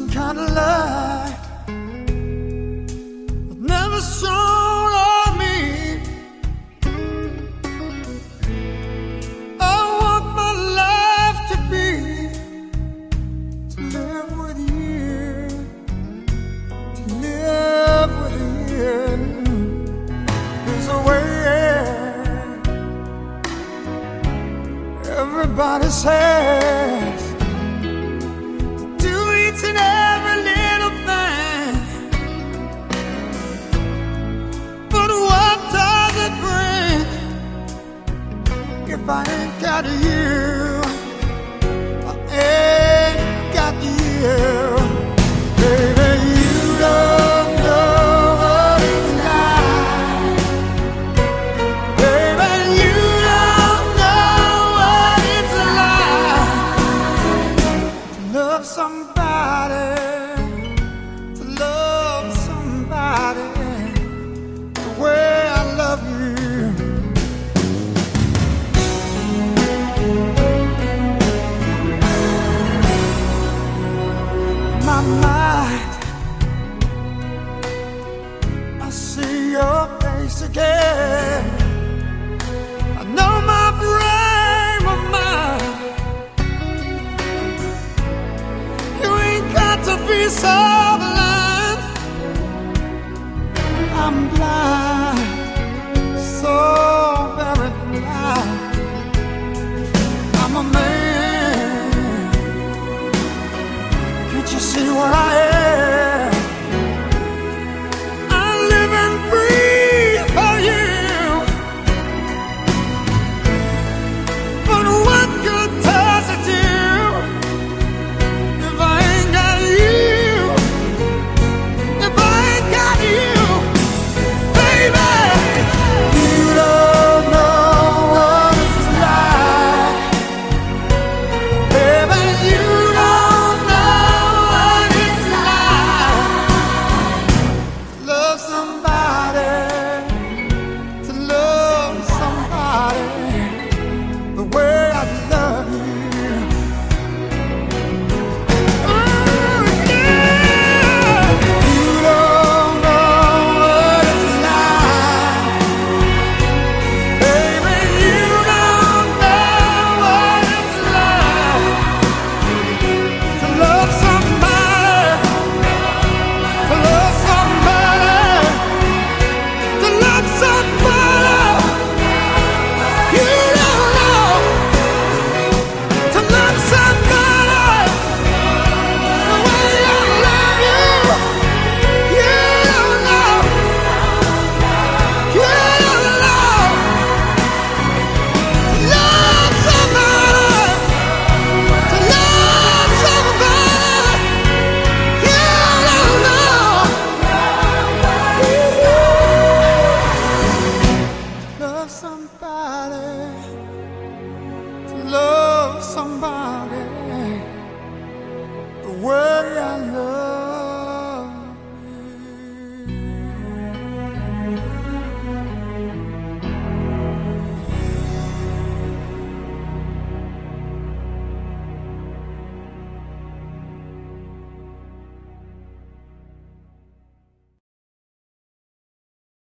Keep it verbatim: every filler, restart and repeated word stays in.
kind of light was never shown on me. I want my life to be to live with you, to live with you. There's a way everybody says to do each and every little thing, but what does it bring if I ain't got you? I ain't got you, baby. You don't know what it's like, baby. You don't know what it's like to love somebody, to love somebody the way I love you. My mind, I see your face again. I know my frame of mind. You ain't got to be so